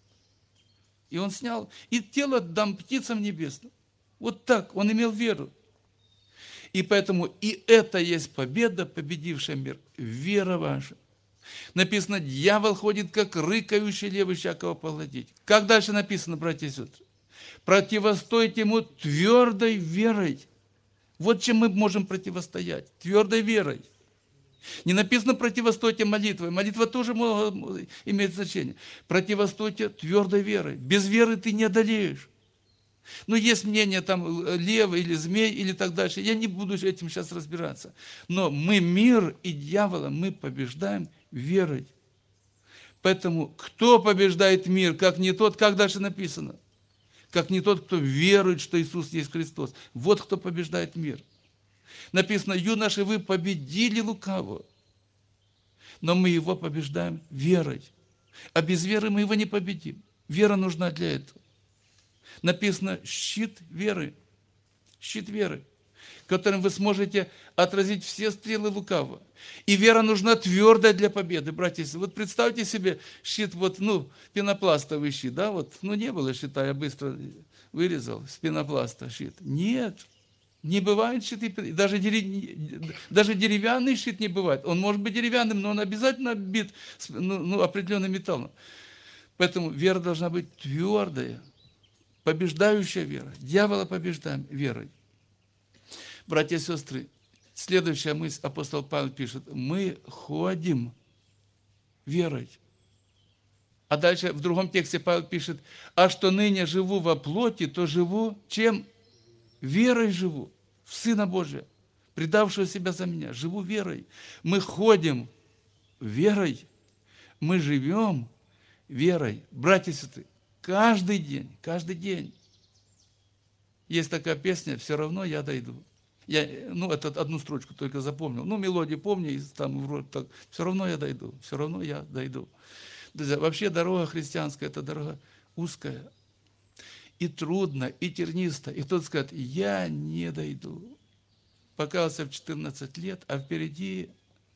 И он снял. И тело дам птицам небесным. Вот так. Он имел веру. И поэтому и это есть победа, победившая мир. Вера ваша. Написано, дьявол ходит, как рыкающий лев, ища кого поглотить. Как дальше написано, братья и сестры? Противостойте ему твердой верой. Вот чем мы можем противостоять. Твердой верой. Не написано противостойте молитвой. Молитва тоже имеет значение. Противостойте твердой верой. Без веры ты не одолеешь. Но есть мнение там лев или змей или так дальше. Я не буду этим сейчас разбираться. Но мы мир и дьявола мы побеждаем верой. Поэтому кто побеждает мир, как не тот, как дальше написано? Как не тот, кто верует, что Иисус есть Христос. Вот кто побеждает мир. Написано, юноши, вы победили лукавого, но мы его побеждаем верой. А без веры мы его не победим. Вера нужна для этого. Написано, щит веры. Щит веры, которым вы сможете отразить все стрелы лукавого. И вера нужна твердая для победы, братья и сестры. Вот представьте себе щит, вот, ну, пенопластовый щит, да, вот, ну, не было щита, я быстро вырезал с пенопласта щит. Нет, не бывает щиты, даже, дерев... даже деревянный щит не бывает. Он может быть деревянным, но он обязательно оббит ну, ну, определенным металлом. Поэтому вера должна быть твердая, побеждающая вера. Дьявола побеждаем верой. Братья и сестры, следующая мысль, апостол Павел пишет, мы ходим верой. А дальше в другом тексте Павел пишет, а что ныне живу во плоти, то живу чем? Верой живу, в Сына Божия, предавшего себя за меня. Живу верой. Мы ходим верой, мы живем верой. Братья и сестры, каждый день, каждый день. Есть такая песня «Все равно я дойду». Я, ну, это одну строчку только запомнил. Ну, мелодию помню, и там вроде так. Все равно я дойду, все равно я дойду. Друзья, вообще дорога христианская – это дорога узкая. И трудно, и тернисто. И кто-то скажет, я не дойду. Покаялся в четырнадцать лет, а впереди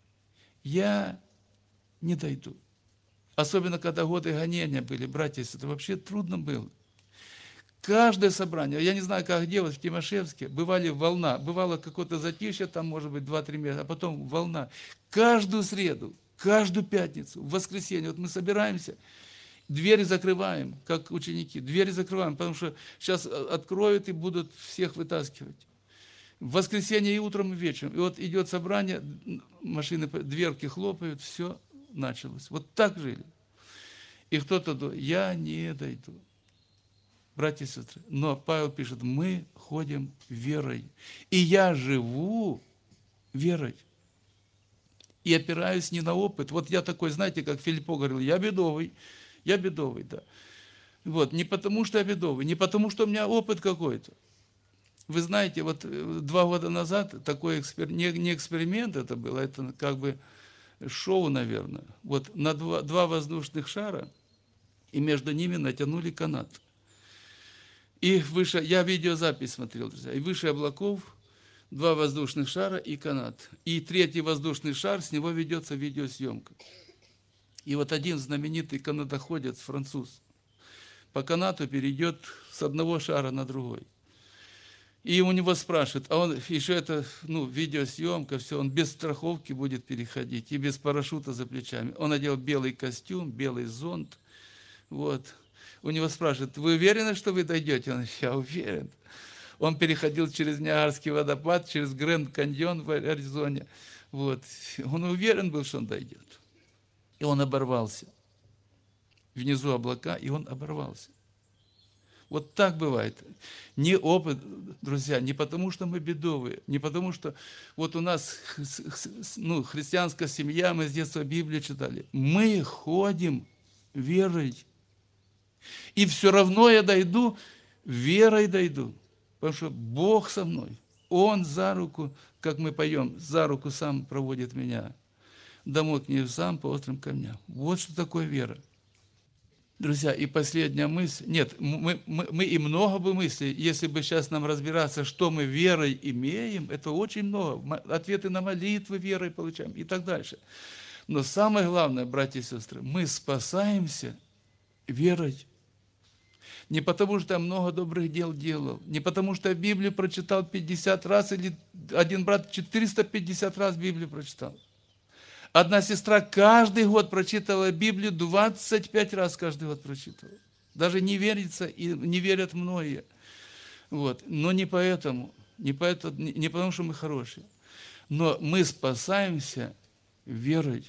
я не дойду. Особенно, когда годы гонения были, братья и сестры, вообще трудно было. Каждое собрание, я не знаю, как делать в Тимошевске, бывали волна, бывало какое-то затишье, там, может быть, два-три месяца, а потом волна. Каждую среду, каждую пятницу, в воскресенье, вот мы собираемся, двери закрываем, как ученики, двери закрываем, потому что сейчас откроют и будут всех вытаскивать. В воскресенье и утром, и вечером. И вот идет собрание, машины, дверки хлопают, все началось. Вот так жили. И кто-то думает, я не дойду. Братья и сестры, но Павел пишет, мы ходим верой. И я живу верой. И опираюсь не на опыт. Вот я такой, знаете, как Филиппо говорил, я бедовый, я бедовый, да. Вот, не потому, что я бедовый, не потому, что у меня опыт какой-то. Вы знаете, вот два года назад такой эксперимент, не, не эксперимент это было, это как бы шоу, наверное. Вот на два, два воздушных шара, и между ними натянули канат. И выше, я видеозапись смотрел, друзья, и выше облаков два воздушных шара и канат. И третий воздушный шар, с него ведется видеосъемка. И вот один знаменитый канатоходец, француз, по канату перейдет с одного шара на другой. И у него спрашивают, а он еще это, ну, видеосъемка, все, он без страховки будет переходить и без парашюта за плечами. Он одел белый костюм, белый зонт, вот. У него спрашивают, вы уверены, что вы дойдете? Он, я уверен. Он переходил через Ниагарский водопад, через Гранд-Каньон в Аризоне. Вот. Он уверен был, что он дойдет. И он оборвался. Внизу облака, и он оборвался. Вот так бывает. Не опыт, друзья, не потому, что мы бедовые, не потому, что вот у нас ну, христианская семья, мы с детства Библию читали. Мы ходим верой. И все равно я дойду, верой дойду. Потому что Бог со мной. Он за руку, как мы поем, за руку сам проводит меня. Домой к ней сам по острым камням. Вот что такое вера. Друзья, и последняя мысль. Нет, мы, мы, мы и много бы мыслей, если бы сейчас нам разбираться, что мы верой имеем, это очень много. Ответы на молитвы верой получаем и так дальше. Но самое главное, братья и сестры, мы спасаемся верой. Не потому, что я много добрых дел делал, не потому, что я Библию прочитал пятьдесят раз, или один брат четыреста пятьдесят раз Библию прочитал. Одна сестра каждый год прочитала Библию, двадцать пять раз каждый год прочитала. Даже не верится, и не верят многие. Вот. Но не поэтому, не, поэтому, не потому, что мы хорошие. Но мы спасаемся верой.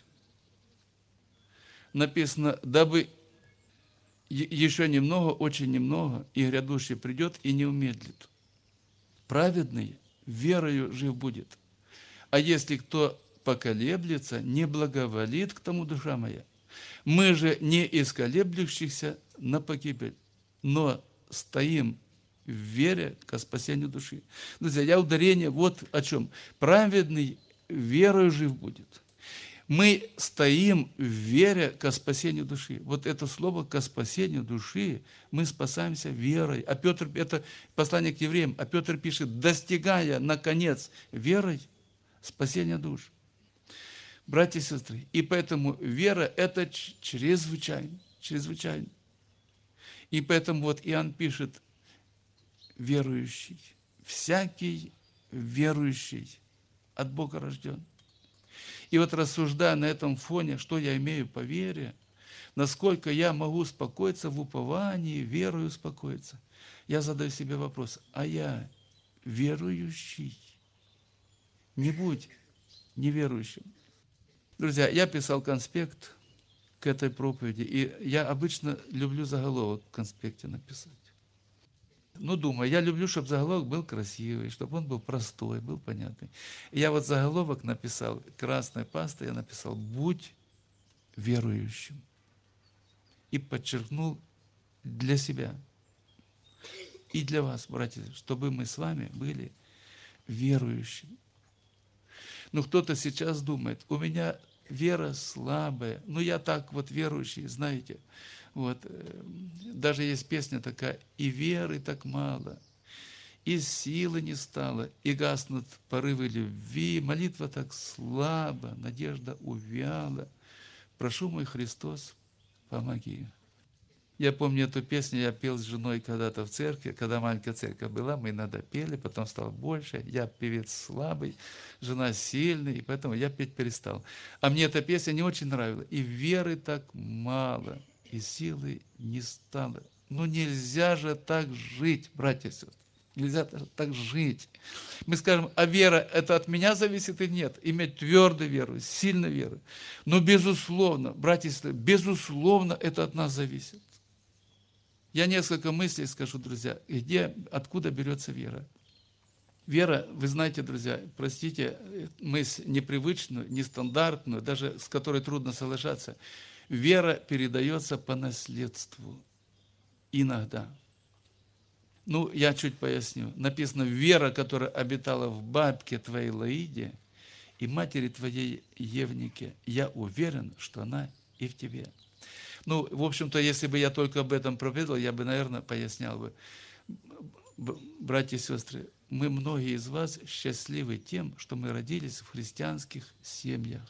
Написано, дабы еще немного, очень немного, и грядущий придет и не умедлит. Праведный верою жив будет. А если кто поколеблется, не благоволит к тому душа моя. Мы же не из колеблющихся на погибель, но стоим в вере ко спасению души. Друзья, я ударение вот о чем. Праведный верою жив будет. Мы стоим в вере ко спасению души. Вот это слово «ко спасению души» мы спасаемся верой. А Петр, это послание к евреям, а Петр пишет, достигая, наконец, верой спасения душ. Братья и сестры, и поэтому вера – это чрезвычайно, чрезвычайно. И поэтому вот Иоанн пишет, верующий, всякий верующий от Бога рожден. И вот рассуждая на этом фоне, что я имею по вере, насколько я могу успокоиться в уповании, верою успокоиться, я задаю себе вопрос, а я верующий? Не будь неверующим. Друзья, я писал конспект к этой проповеди, и я обычно люблю заголовок в конспекте написать. Ну, думаю, я люблю, чтобы заголовок был красивый, чтобы он был простой, был понятный. И я вот заголовок написал, красной пастой я написал «Будь верующим». И подчеркнул для себя и для вас, братья, чтобы мы с вами были верующими. Ну, кто-то сейчас думает, у меня вера слабая, ну, я так вот верующий, знаете, вот, даже есть песня такая, «И веры так мало, и силы не стало, и гаснут порывы любви, молитва так слаба, надежда увяла, прошу, мой Христос, помоги». Я помню эту песню, я пел с женой когда-то в церкви, когда маленькая церковь была, мы иногда пели, потом стало больше, я певец слабый, жена сильный, и поэтому я петь перестал. А мне эта песня не очень нравилась, и веры так мало, и силы не стало. Ну нельзя же так жить, братья и сестры, нельзя так жить. Мы скажем, а вера, это от меня зависит или нет? Иметь твердую веру, сильную веру. Но безусловно, братья и сестры, безусловно, это от нас зависит. Я несколько мыслей скажу, друзья, где, откуда берется вера. Вера, вы знаете, друзья, простите, мысль непривычную, нестандартную, даже с которой трудно соглашаться. Вера передается по наследству. Иногда. Ну, я чуть поясню. Написано, вера, которая обитала в бабке твоей Лаиде и матери твоей Евнике, я уверен, что она и в тебе. Ну, в общем-то, если бы я только об этом проповедовал, я бы, наверное, пояснял бы. Братья и сестры, мы, многие из вас, счастливы тем, что мы родились в христианских семьях,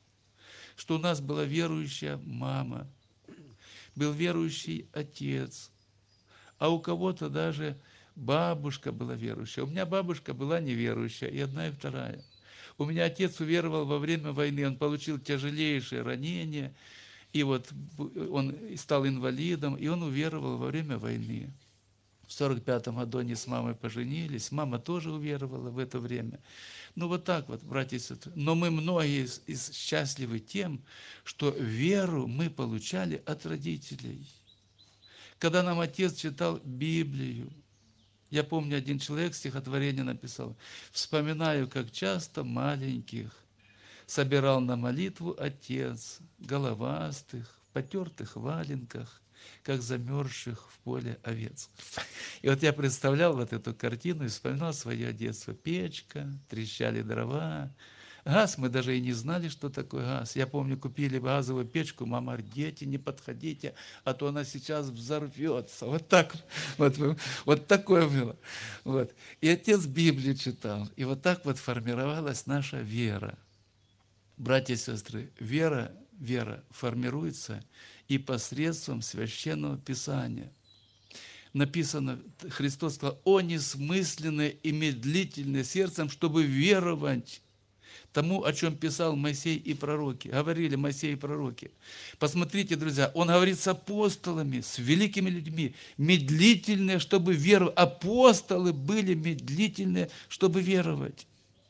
что у нас была верующая мама, был верующий отец, а у кого-то даже бабушка была верующая. У меня бабушка была неверующая, и одна, и вторая. У меня отец уверовал во время войны, он получил тяжелейшее ранение, и вот он стал инвалидом, и он уверовал во время войны. В сорок пятом году они с мамой поженились, мама тоже уверовала в это время. Ну вот так вот, братья и сестры. Но мы многие из, из счастливы тем, что веру мы получали от родителей. Когда нам отец читал Библию, я помню, один человек стихотворение написал, «Вспоминаю, как часто маленьких собирал на молитву отец, головастых, в потертых валенках, как замерзших в поле овец». И вот я представлял вот эту картину и вспоминал свое детство. Печка, трещали дрова. Газ, мы даже и не знали, что такое газ. Я помню, купили газовую печку, мама говорит, дети, не подходите, а то она сейчас взорвется. Вот так вот, вот такое было. Вот. И отец Библию читал. И вот так вот формировалась наша вера. Братья и сестры, вера, вера формируется и посредством Священного Писания. Написано, Христос сказал, «О несмысленное и медлительное сердцем, чтобы веровать тому, о чем писал Моисей и пророки». Говорили Моисей и пророки. Посмотрите, друзья, он говорит с апостолами, с великими людьми, медлительные, чтобы веровать. Апостолы были медлительные, чтобы веровать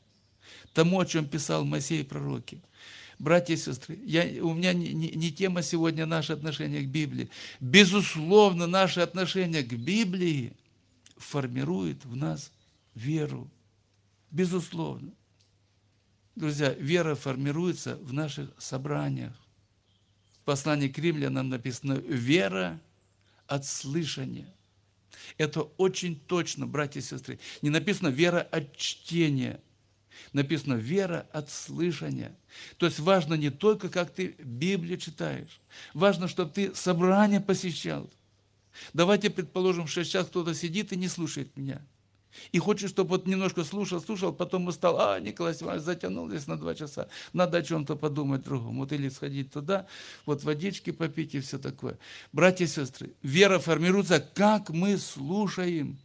тому, о чем писал Моисей и пророки. Братья и сестры, я, у меня не, не, не тема сегодня наше отношение к Библии. Безусловно, наше отношение к Библии формирует в нас веру. Безусловно. Друзья, вера формируется в наших собраниях. послании к римлянам написано «вера от слышания». Это очень точно, братья и сестры. Не написано «вера от чтения». Написано «вера от слышания». То есть важно не только, как ты Библию читаешь. Важно, чтобы ты собрание посещал. Давайте предположим, что сейчас кто-то сидит и не слушает меня. И хочет, чтобы вот немножко слушал, слушал, потом устал. А, Николай Иванович затянул здесь на два часа. Надо о чем-то подумать другому. Вот или сходить туда, вот водички попить и все такое. Братья и сестры, вера формируется, как мы слушаем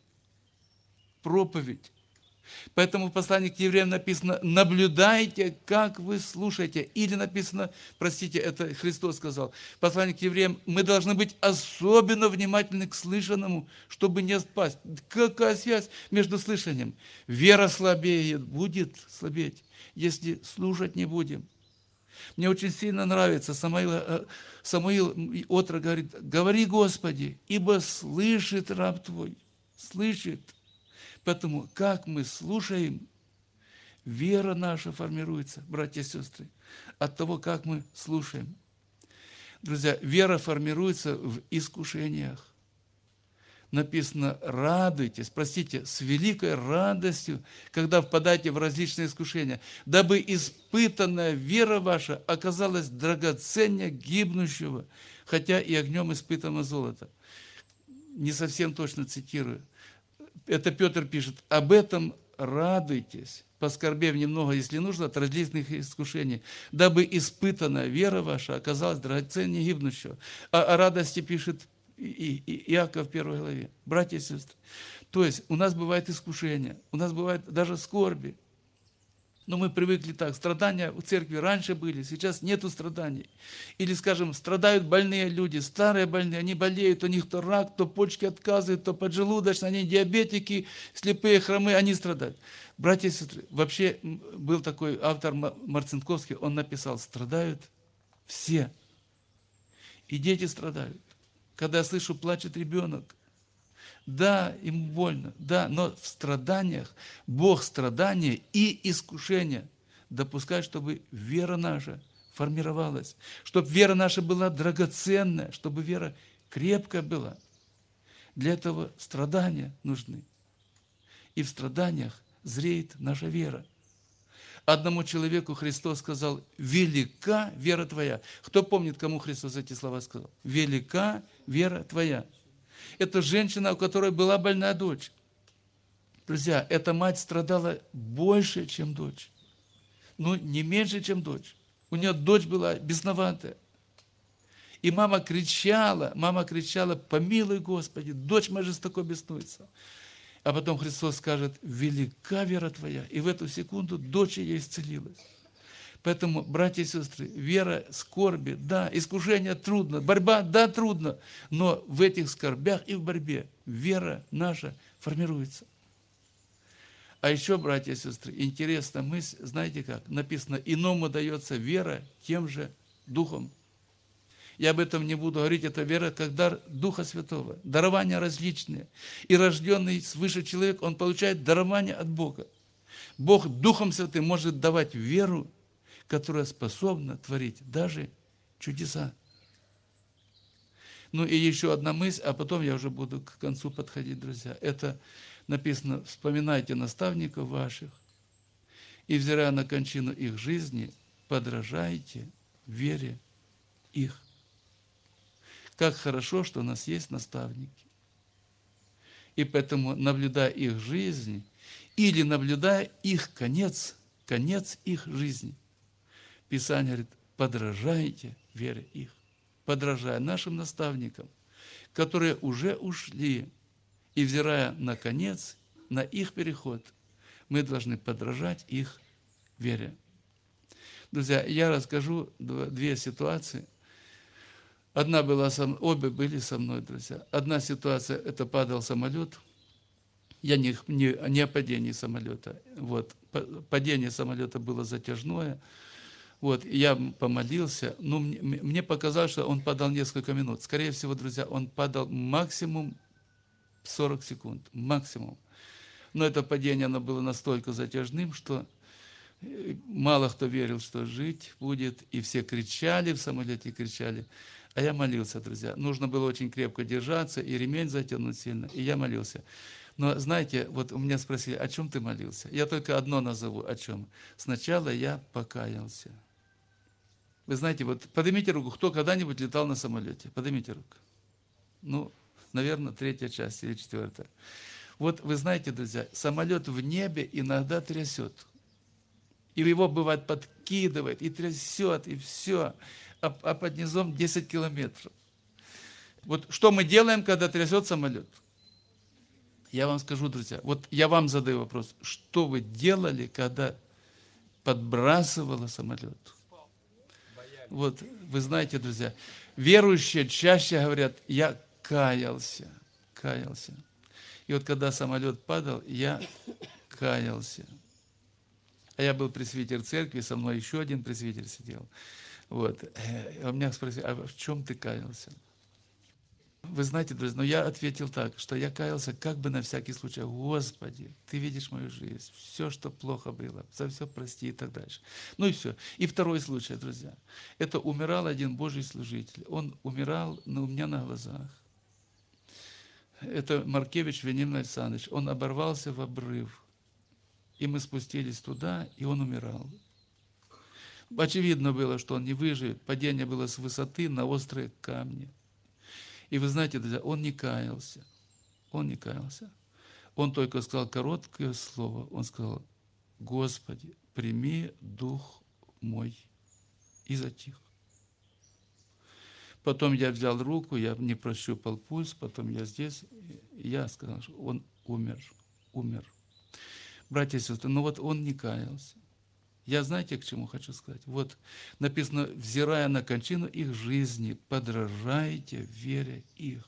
проповедь. Поэтому в послании к евреям написано «наблюдайте, как вы слушаете». Или написано, простите, это Христос сказал, в послании к евреям мы должны быть особенно внимательны к слышанному, чтобы не спасть. Какая связь между слышанием? Вера слабеет, будет слабеть, если слушать не будем. Мне очень сильно нравится, Самуил, Самуил отрок говорит, «Говори, Господи, ибо слышит раб Твой». Слышит. Поэтому, как мы слушаем, вера наша формируется, братья и сестры, от того, как мы слушаем. Друзья, вера формируется в искушениях. Написано, радуйтесь, простите, с великой радостью, когда впадаете в различные искушения, дабы испытанная вера ваша оказалась драгоценнее гибнущего, хотя и огнем испытано золото. Не совсем точно цитирую. Это Петр пишет, об этом радуйтесь, поскорбев немного, если нужно, от различных искушений, дабы испытанная вера ваша оказалась драгоценнее гибнущего. А о радости пишет и, и, Иаков в первой главе. Братья и сестры, то есть у нас бывают искушения, у нас бывают даже скорби. Но мы привыкли так, страдания в церкви раньше были, сейчас нету страданий. Или, скажем, страдают больные люди, старые больные, они болеют, у них то рак, то почки отказывают, то поджелудочные, они диабетики, слепые, хромые, они страдают. Братья и сестры, вообще был такой автор Марцинковский, он написал, страдают все. И дети страдают. Когда я слышу, плачет ребенок, да, ему больно, да, но в страданиях Бог страдания и искушения допускает, чтобы вера наша формировалась, чтобы вера наша была драгоценная, чтобы вера крепкая была. Для этого страдания нужны. И в страданиях зреет наша вера. Одному человеку Христос сказал, велика вера твоя. Кто помнит, кому Христос эти слова сказал? Велика вера твоя. Это женщина, у которой была больная дочь. Друзья, эта мать страдала больше, чем дочь. Ну, не меньше, чем дочь. У нее дочь была бесноватая. И мама кричала, мама кричала, помилуй, Господи, дочь моя жестоко беснуется. А потом Христос скажет, велика вера твоя. И в эту секунду дочь ее исцелилась. Поэтому, братья и сестры, вера, скорби, да, искушение трудно, борьба, да, трудно, но в этих скорбях и в борьбе вера наша формируется. А еще, братья и сестры, интересная мысль, знаете как, написано, иному дается вера тем же Духом. Я об этом не буду говорить, это вера как дар Духа Святого, дарования различные. И рожденный свыше человек, он получает дарование от Бога. Бог Духом Святым может давать веру, которая способна творить даже чудеса. Ну и еще одна мысль, а потом я уже буду к концу подходить, друзья. Это написано, вспоминайте наставников ваших, и, взирая на кончину их жизни, подражайте вере их. Как хорошо, что у нас есть наставники. И поэтому, наблюдая их жизнь, или наблюдая их конец, конец их жизни, Писание говорит, подражайте вере их, подражая нашим наставникам, которые уже ушли, и взирая на конец, на их переход, мы должны подражать их вере. Друзья, я расскажу две ситуации. Одна была со мной, обе были со мной, друзья. Одна ситуация, это падал самолет. Я не, не, не о падении самолета. Вот. Падение самолета было затяжное. Вот, я помолился, но мне, мне показалось, что он падал несколько минут. Скорее всего, друзья, он падал максимум сорок секунд, максимум. Но это падение, оно было настолько затяжным, что Э, Мало кто верил, что жить будет, и все кричали в самолете, кричали. А я молился, друзья. Нужно было очень крепко держаться, и ремень затянуть сильно, и я молился. Но знаете, вот у меня спросили, о чем ты молился? Я только одно назову, о чем. Сначала я покаялся. Вы знаете, вот поднимите руку, кто когда-нибудь летал на самолете? Поднимите руку. Ну, наверное, третья часть или четвертая. Вот вы знаете, друзья, самолет в небе иногда трясет. И его, бывает, подкидывает, и трясет, и все. А, а под низом десять километров. Вот что мы делаем, когда трясет самолет? Я вам скажу, друзья, вот я вам задаю вопрос. Что вы делали, когда подбрасывало самолет? Вот, вы знаете, друзья, верующие чаще говорят, я каялся, каялся. И вот когда самолет падал, я каялся. А я был пресвитер церкви, со мной еще один пресвитер сидел. Вот. И он меня спросил, а в чем ты каялся? Вы знаете, друзья, но я ответил так, что я каялся как бы на всякий случай. Господи, ты видишь мою жизнь, все, что плохо было, за все прости и так дальше. Ну и все. И второй случай, друзья. Это умирал один Божий служитель. Он умирал ну, у меня на глазах. Это Маркевич Вениамин Александрович. Он оборвался в обрыв. И мы спустились туда, и он умирал. Очевидно было, что он не выживет. Падение было с высоты на острые камни. И вы знаете, друзья, он не каялся. Он не каялся. Он только сказал короткое слово. Он сказал, Господи, прими дух мой. И затих. Потом я взял руку, я не прощупал пульс, потом я здесь, и я сказал, что он умер, умер. Братья и сестры, ну вот он не каялся. Я знаете, к чему хочу сказать? Вот написано, взирая на кончину их жизни, подражайте вере их.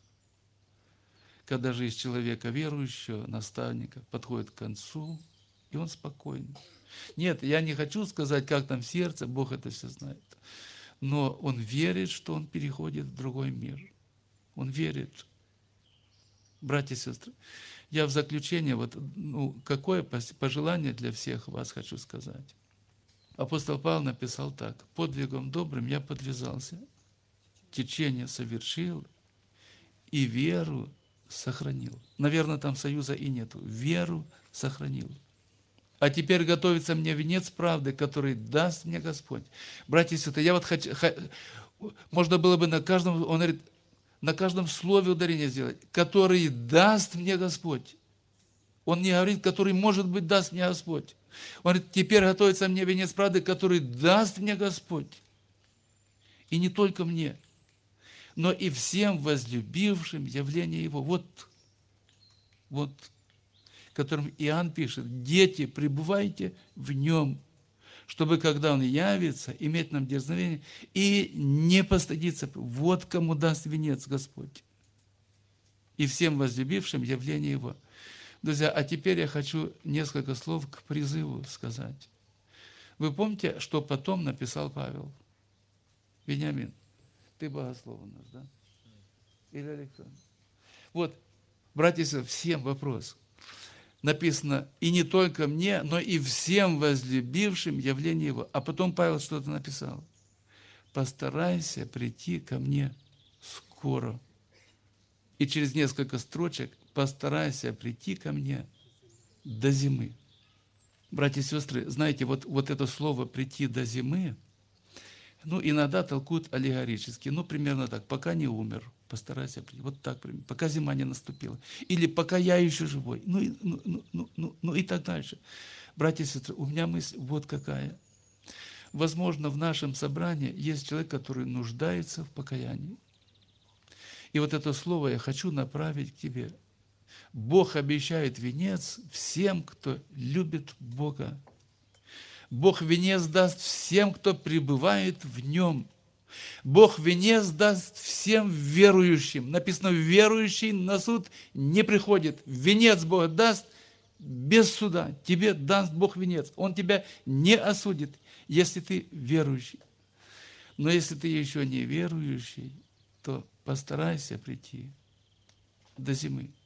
Когда жизнь человека верующего, наставника, подходит к концу, и он спокойный. Нет, я не хочу сказать, как там в сердце, Бог это все знает. Но он верит, что он переходит в другой мир. Он верит. Братья и сестры, я в заключение, вот, ну, какое пожелание для всех вас хочу сказать. Апостол Павел написал так. «Подвигом добрым я подвязался, течение совершил и веру сохранил». Наверное, там союза и нету. Веру сохранил. А теперь готовится мне венец правды, который даст мне Господь. Братья и сестры, я вот хочу... Можно было бы на каждом... Он говорит, на каждом слове ударение сделать. Который даст мне Господь. Он не говорит, который, может быть, даст мне Господь. Он говорит, теперь готовится мне венец правды, который даст мне Господь. И не только мне, но и всем возлюбившим явление Его. Вот, вот, которым Иоанн пишет, дети, пребывайте в Нем, чтобы, когда Он явится, иметь нам дерзновение и не постыдиться. Вот кому даст венец Господь. И всем возлюбившим явление Его. Друзья, а теперь я хочу несколько слов к призыву сказать. Вы помните, что потом написал Павел? Вениамин, ты богослов у нас, да? Или Александр? Вот, братья и сестры, всем вопрос. Написано, и не только мне, но и всем возлюбившим явление Его. А потом Павел что-то написал. Постарайся прийти ко мне скоро. И через несколько строчек постарайся прийти ко мне до зимы. Братья и сестры, знаете, вот, вот это слово «прийти до зимы», ну, иногда толкуют аллегорически, ну, примерно так, пока не умер, постарайся прийти, вот так, пока зима не наступила, или пока я еще живой, ну, и, ну, ну, ну, ну, ну и так дальше. Братья и сестры, у меня мысль вот какая. Возможно, в нашем собрании есть человек, который нуждается в покаянии. И вот это слово я хочу направить к тебе. Бог обещает венец всем, кто любит Бога. Бог венец даст всем, кто пребывает в Нем. Бог венец даст всем верующим. Написано, верующий на суд не приходит. Венец Бог даст без суда. Тебе даст Бог венец. Он тебя не осудит, если ты верующий. Но если ты еще не верующий, то постарайся прийти до зимы.